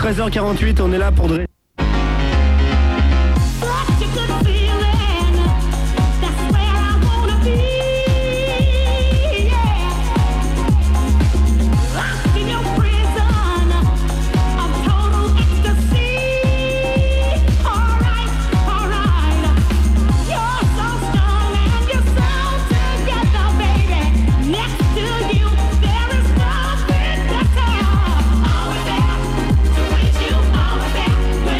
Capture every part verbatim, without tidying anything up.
treize heures quarante-huit, on est là pour... Dre- Always there to reach you, always there.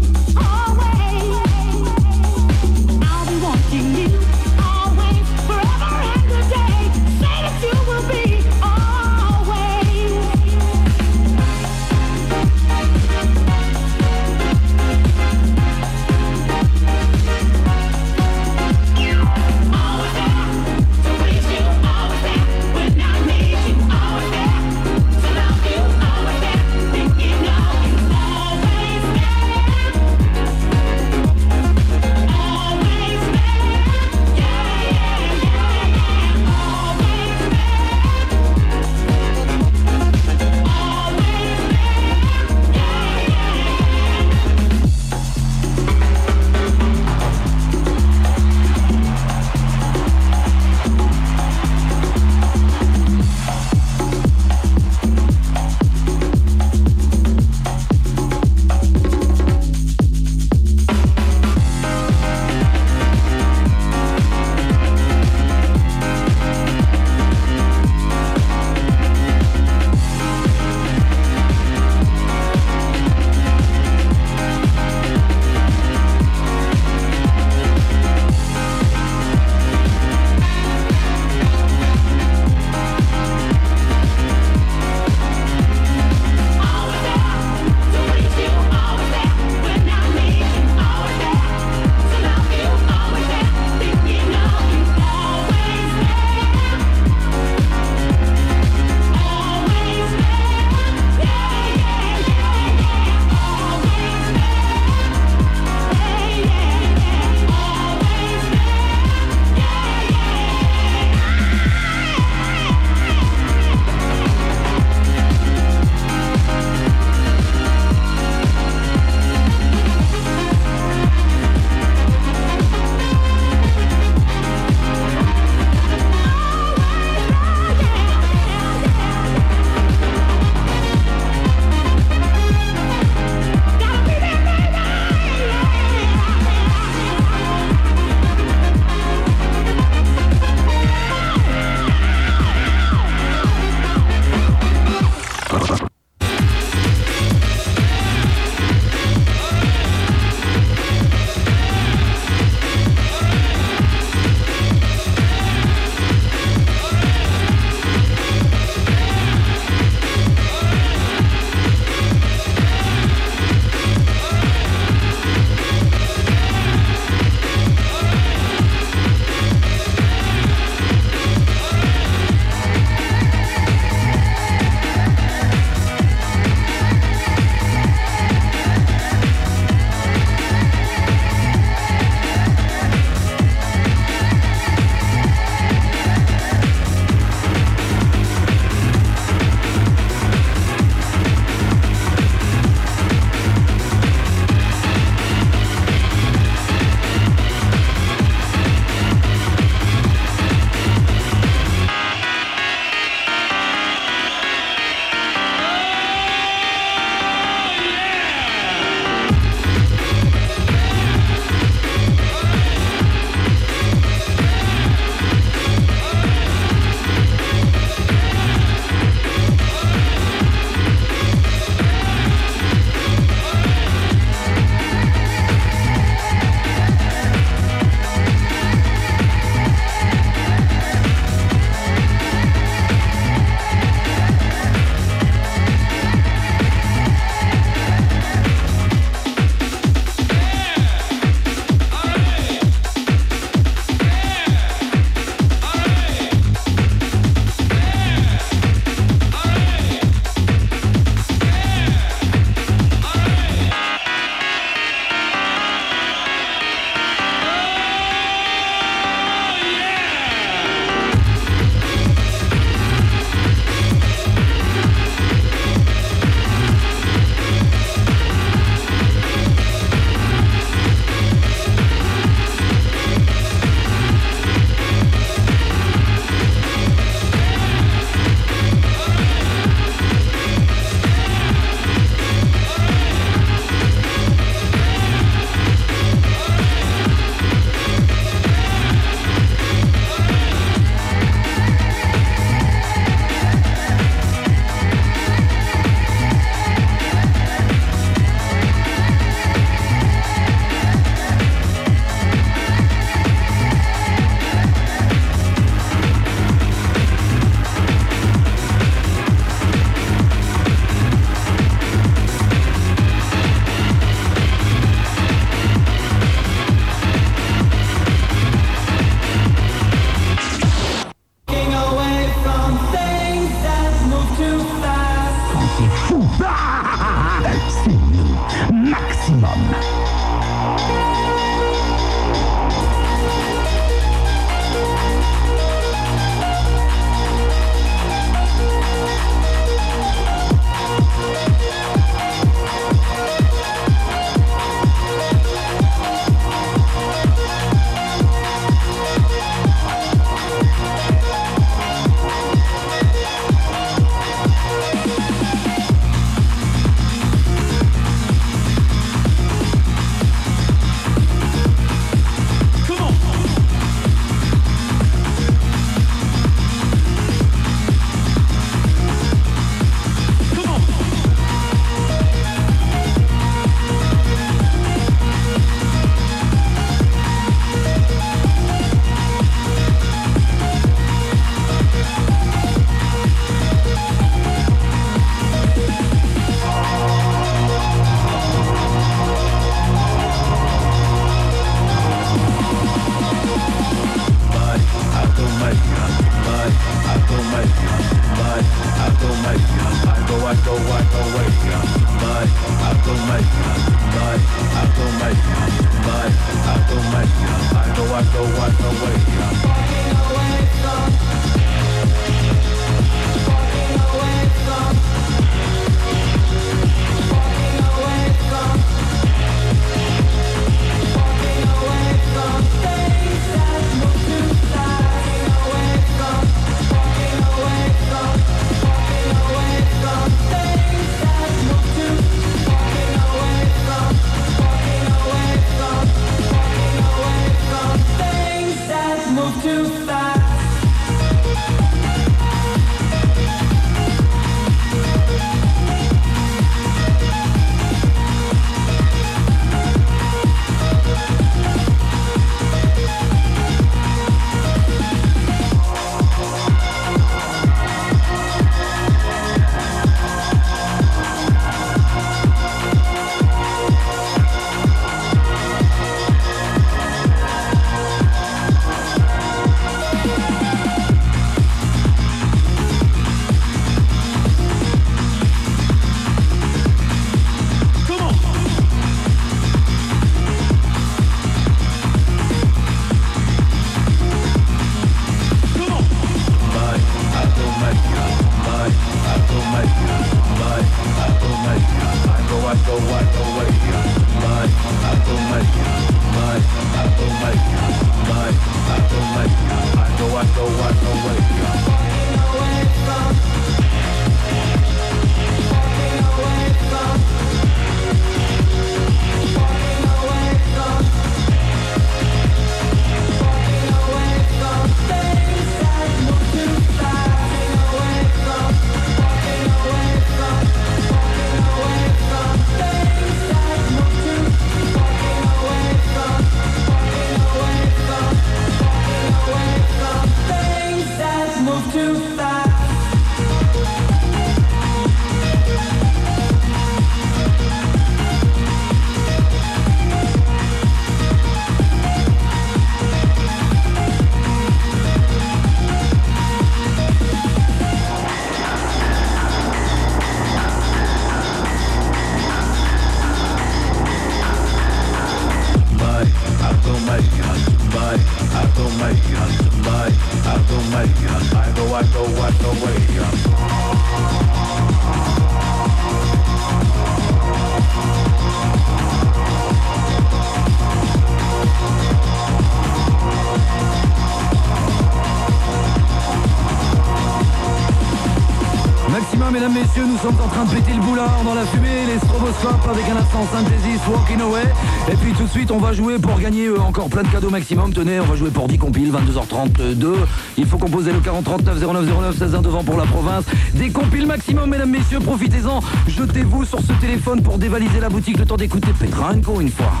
Mesdames, messieurs, nous sommes en train de péter le boulard dans la fumée, les stroboscopes avec un accent synthésiste, Walking Away. Et puis tout de suite, on va jouer pour gagner euh, encore plein de cadeaux maximum. Tenez, on va jouer pour dix compiles, vingt-deux heures trente-deux. Il faut composer le quarante trente-neuf zéro neuf zéro neuf, seize un devant pour la province. Des compiles maximum, mesdames, messieurs, profitez-en. Jetez-vous sur ce téléphone pour dévaliser la boutique le temps d'écouter Petranko une fois.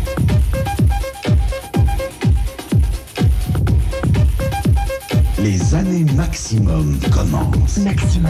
Les années maximum commencent. Maximum.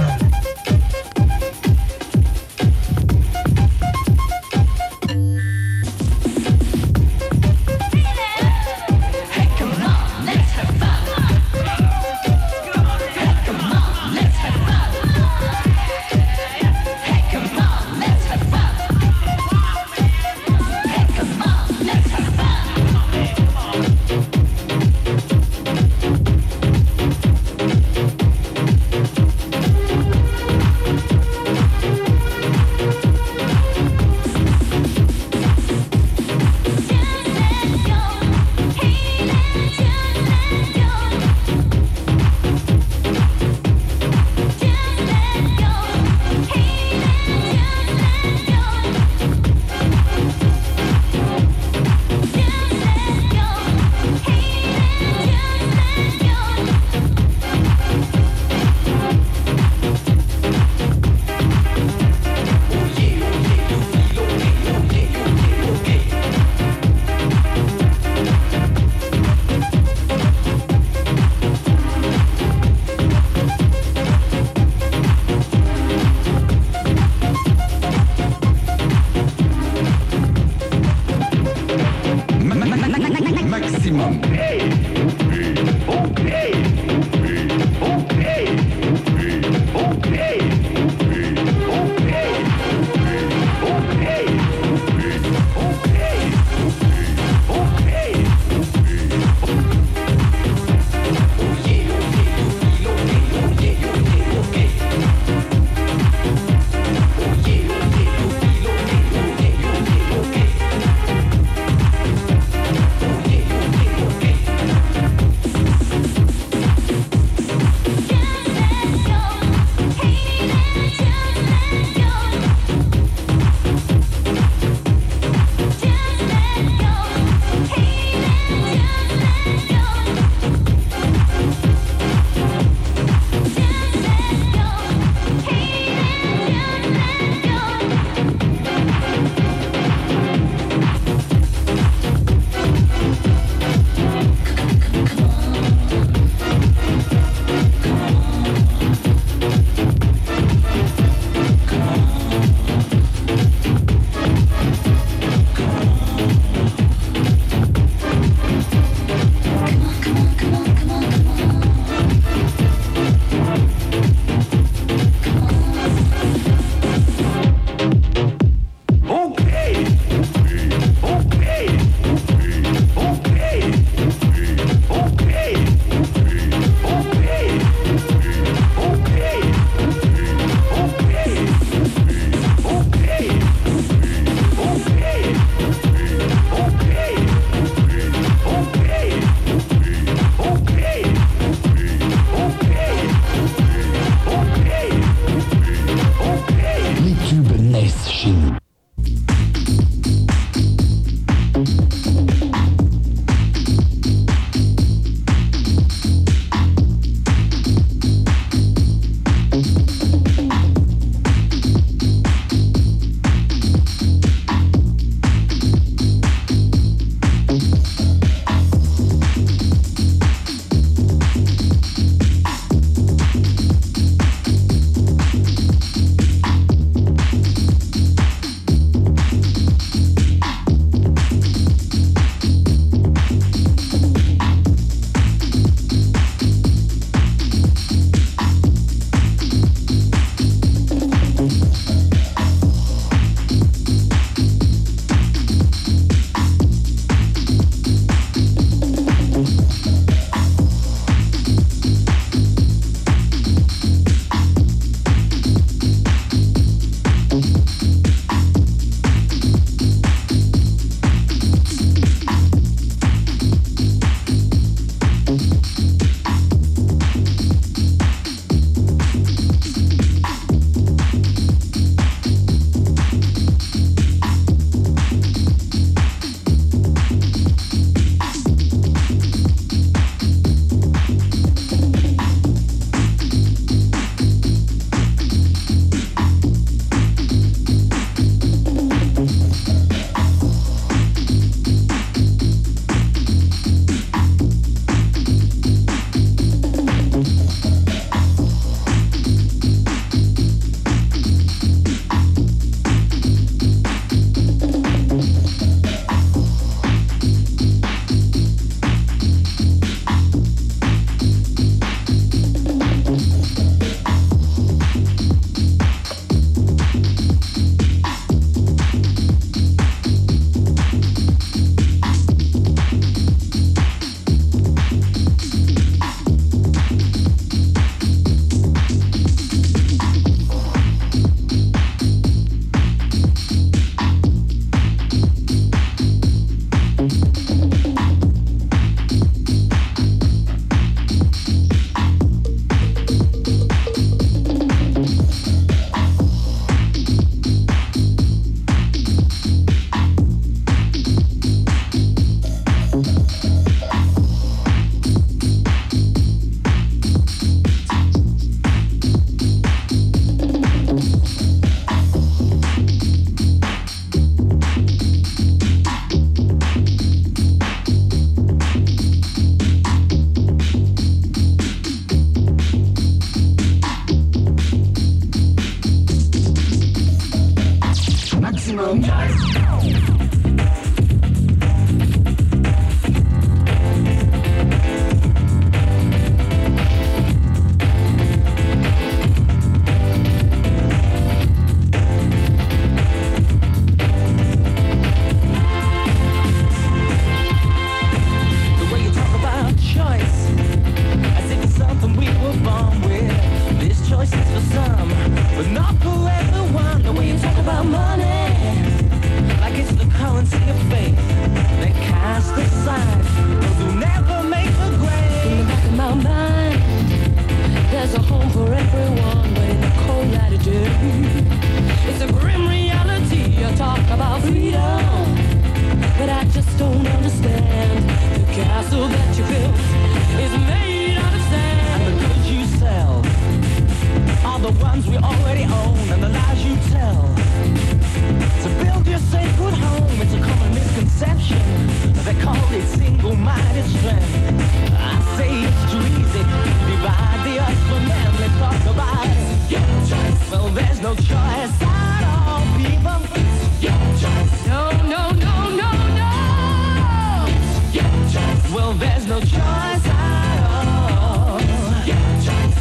everyone, but in a cold attitude. It's a grim reality. You talk about freedom, but I just don't understand. The castle that you built is made out of sand. And the goods you sell are the ones we already own, and the lies you tell to build your sacred home. It's a common misconception. They call it single-minded strength. I say it's too easy. Divide the earth from them. Let's talk about it. Your choice. Well, there's no choice at all, people. Your choice. No, no, no, no, no. Your choice. Well, there's no choice at all. Your choice.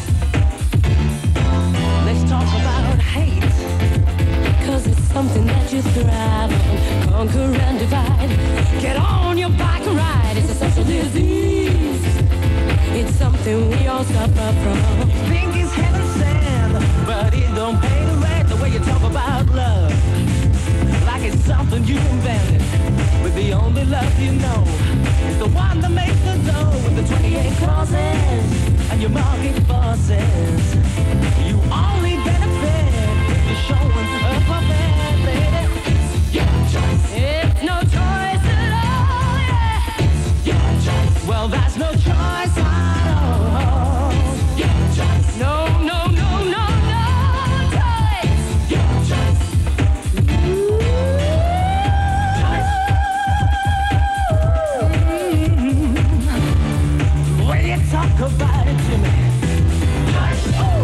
Let's talk about hate. Cause it's something that you thrive on. Conquer and divide. Get on your bike and ride. It's a social disease. It's something we all suffer from. You think it's heaven sent, but it don't pay the rent. The way you talk about love, like it's something you invented. But the only love you know is the one that makes the dough. With the twenty-eight clauses and your market forces. You only benefit if you're showing a puppet, lady. It's your choice. It's no choice at all, yeah. It's your choice. Well, that's no choice at all. It's your choice. No, no, no, no, no choice. It's your choice. Choice. Mm-hmm. When you talk about it to me, choice. Oh.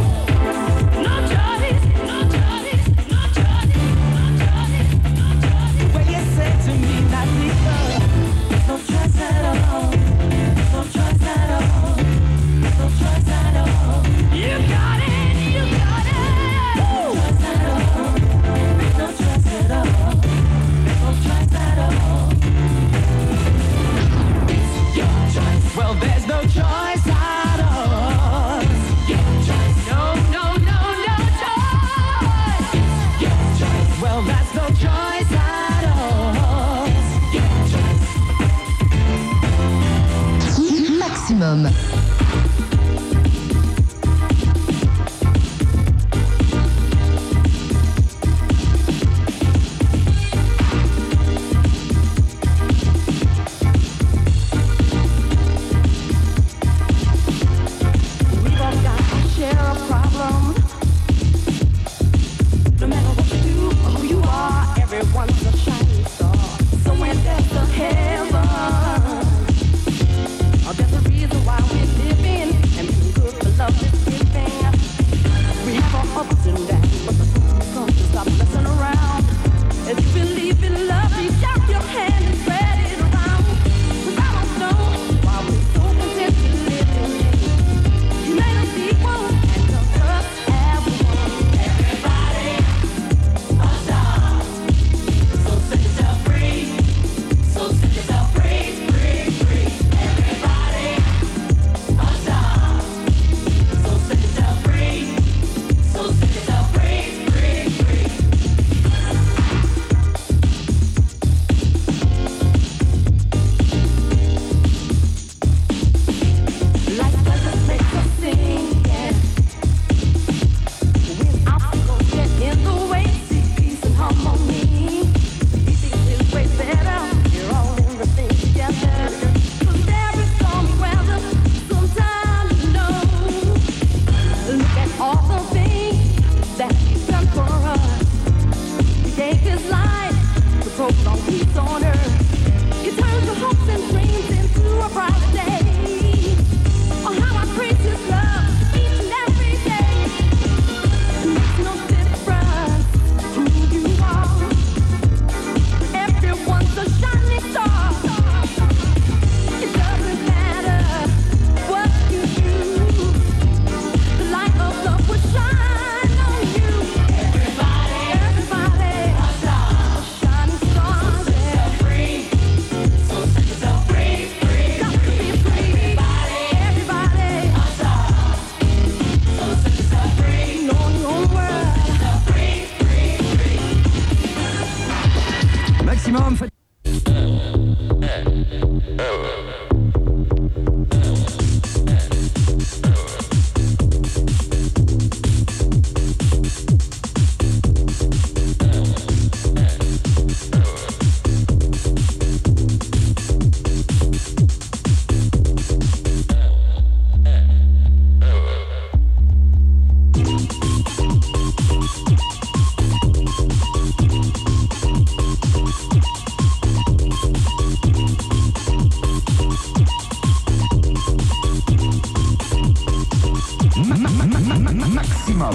Maximum.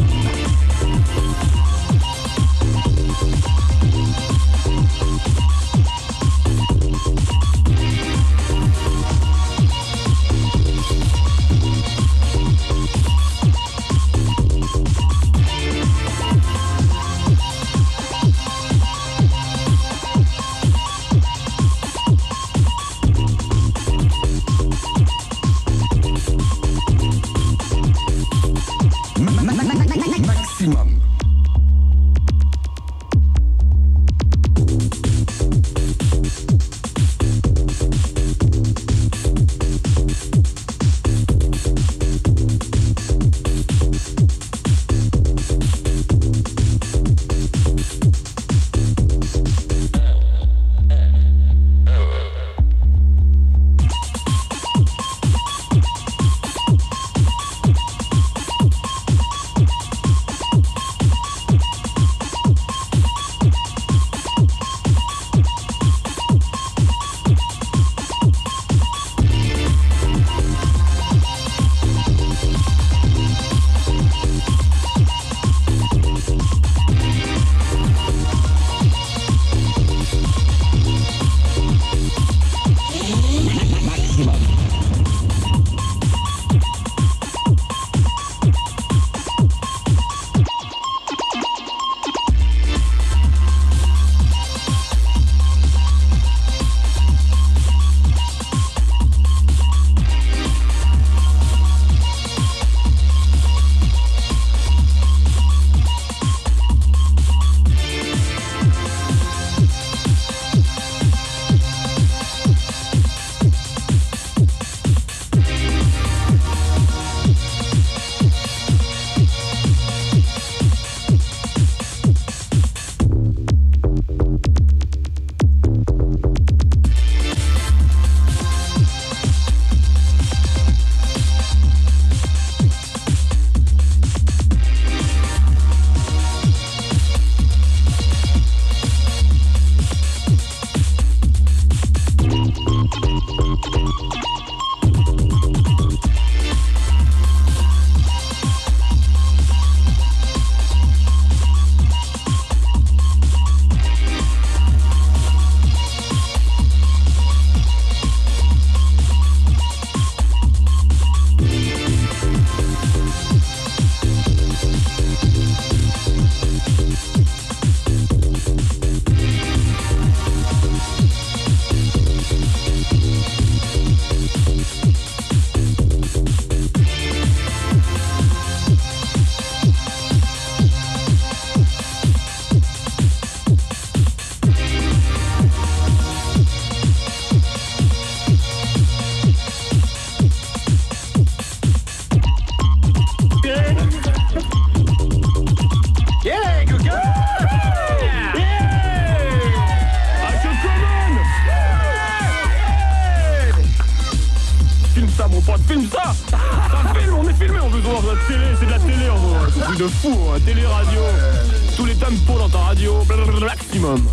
Maximum. filme ça. Ça filme, on est filmé, on veut voir de la télé, c'est de la télé en gros. C'est un truc de fou, hein. Télé, radio, tous les tempos dans ta radio, blablabla, maximum.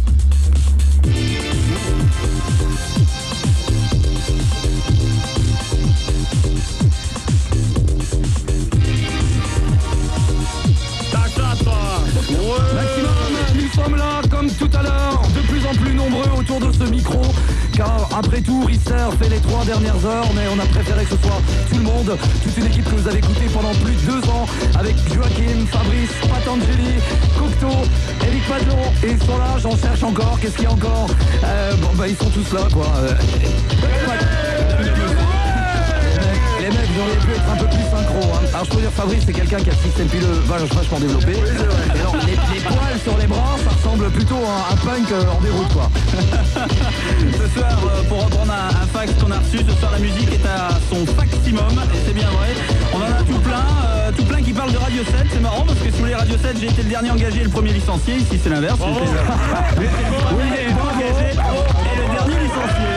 Nous sommes là comme tout à l'heure, de plus en plus nombreux autour de ce micro, car après tout Rister fait les trois dernières heures, mais on a préféré que ce soit tout le monde, toute une équipe que vous avez écoutée pendant plus de deux ans, avec Joachim, Fabrice, Patangeli, Cocteau, Eric Padlon, et ils sont là, j'en cherche encore, qu'est-ce qu'il y a encore euh, Bon bah ils sont tous là quoi. Euh, Les mecs, vous auriez pu être un peu plus synchro. Hein. Alors je peux dire, Fabrice, c'est quelqu'un qui a le système pileux vachement développé. Et alors, les, les poils sur les bras, ça ressemble plutôt à un punk euh, en déroute, quoi. Ce soir, euh, pour reprendre un, un fax qu'on a reçu, ce soir la musique est à son maximum, et c'est bien vrai. On en a tout plein, euh, tout plein qui parlent de Radio sept. C'est marrant parce que sous les Radio sept, j'ai été le dernier engagé et le premier licencié. Ici, c'est l'inverse. Oui, le premier engagé et le dernier licencié.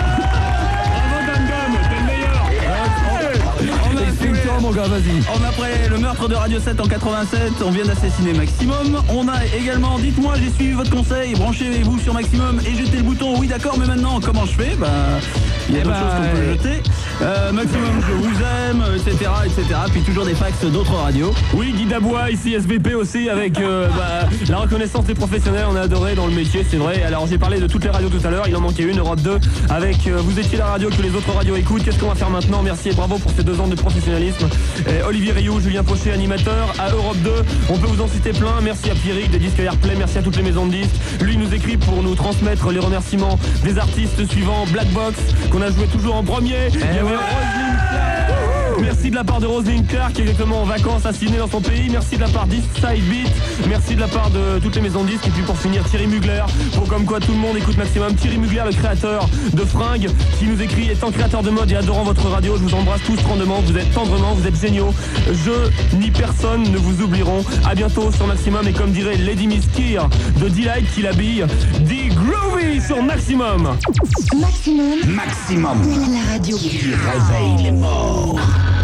Mon gars, vas-y. On après le meurtre de Radio sept en quatre-vingt-sept, on vient d'assassiner Maximum. On a également, dites-moi, j'ai suivi votre conseil, branchez-vous sur Maximum et jetez le bouton. Oui, d'accord, mais maintenant, comment je fais? Bah, Il y a Eh d'autres ben, choses qu'on peut jeter. Euh, maximum, je vous aime, et cetera, et cetera. Puis toujours des fax d'autres radios. Oui, Guy Dabois, ici S V P aussi, avec euh, bah, la reconnaissance des professionnels, on a adoré dans le métier, c'est vrai. Alors j'ai parlé de toutes les radios tout à l'heure, il en manquait une, Europe deux, avec euh, vous étiez la radio que les autres radios écoutent. Qu'est-ce qu'on va faire maintenant? Merci et bravo pour ces deux ans de professionnalisme. Et Olivier Rioux, Julien Pochet, animateur à Europe deux. On peut vous en citer plein. Merci à Pierrick des disques Airplay, merci à toutes les maisons de disques. Lui nous écrit pour nous transmettre les remerciements des artistes suivants. Black Box, qu'on a joué toujours en premier. Il y avait Roselyne Clark. Merci de la part de Roselyne Clark qui est exactement en vacances à Sydney dans son pays. Merci de la part d'East Side Beat. Merci de la part de toutes les maisons de disques. Et puis pour finir, Thierry Mugler. Pour comme quoi tout le monde écoute maximum. Thierry Mugler, le créateur de Fringues, qui nous écrit: étant créateur de mode et adorant votre radio, je vous embrasse tous grandement. Vous êtes tendrement, vous êtes géniaux. Je ni personne ne vous oublieront. À bientôt sur Maximum. Et comme dirait Lady Miss Keir de Delight qui l'habille, D Groovy sur Maximum. Maximum. Maximum. La radio qui réveille les morts.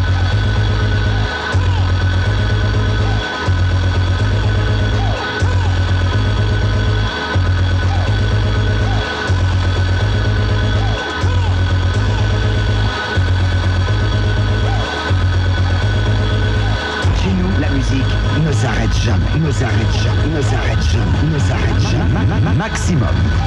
Ne s'arrête jamais, ne s'arrête jamais, ne s'arrête jamais, ne s'arrête jamais. Maximum.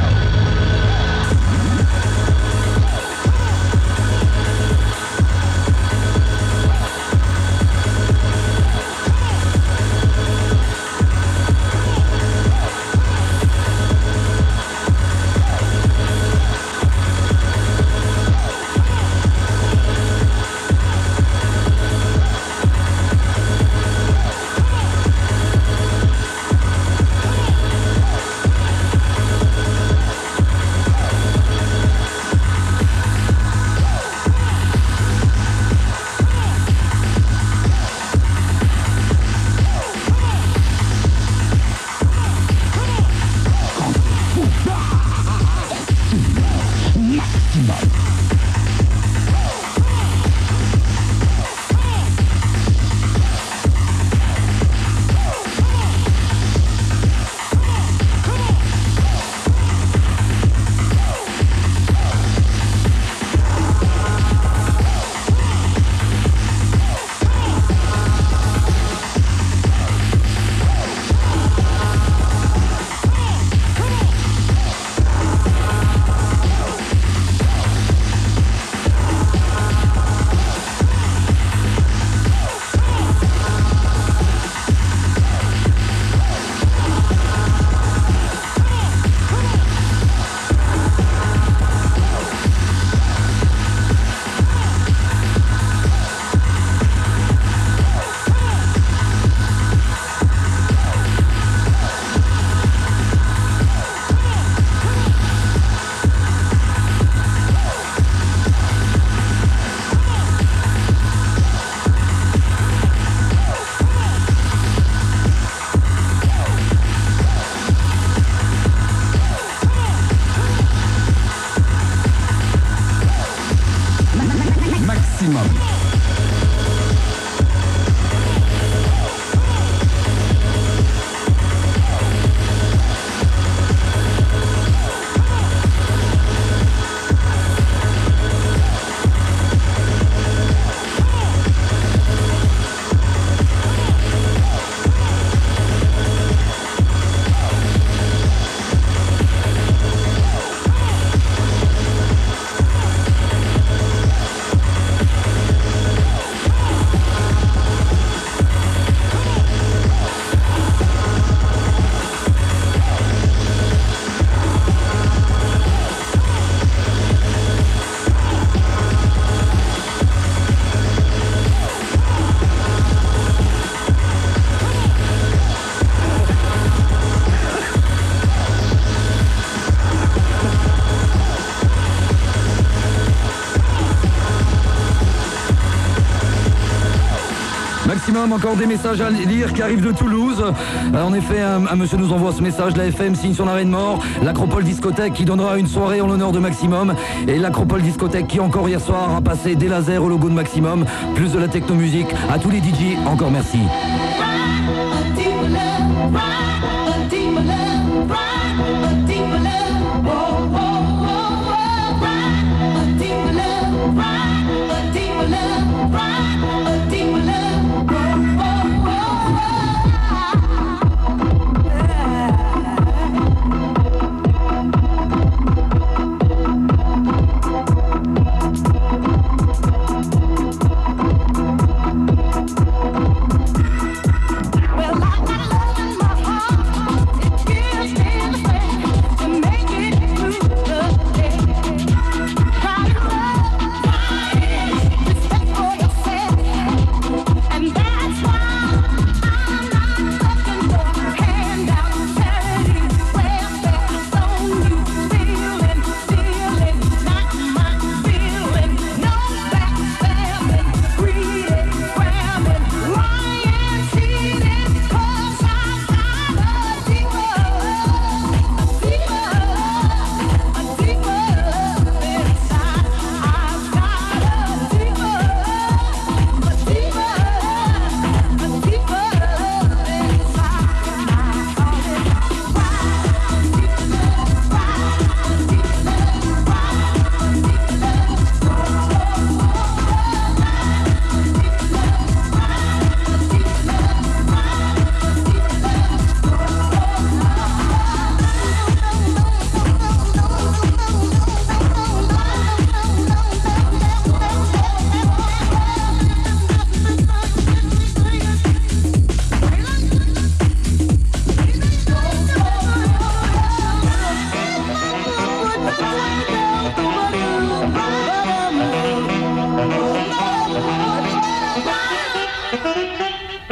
Maximum, encore des messages à lire qui arrivent de Toulouse. Euh, en effet, un, un monsieur nous envoie ce message. La F M signe son arrêt de mort. L'Acropole Discothèque qui donnera une soirée en l'honneur de Maximum. Et l'Acropole Discothèque qui encore hier soir a passé des lasers au logo de Maximum. Plus de la technomusique. À tous les D J, encore merci. Deeper love,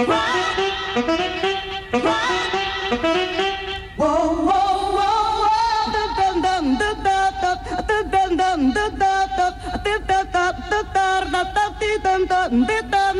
Dum dum dum dum dum dum dum dum dum dum dum dum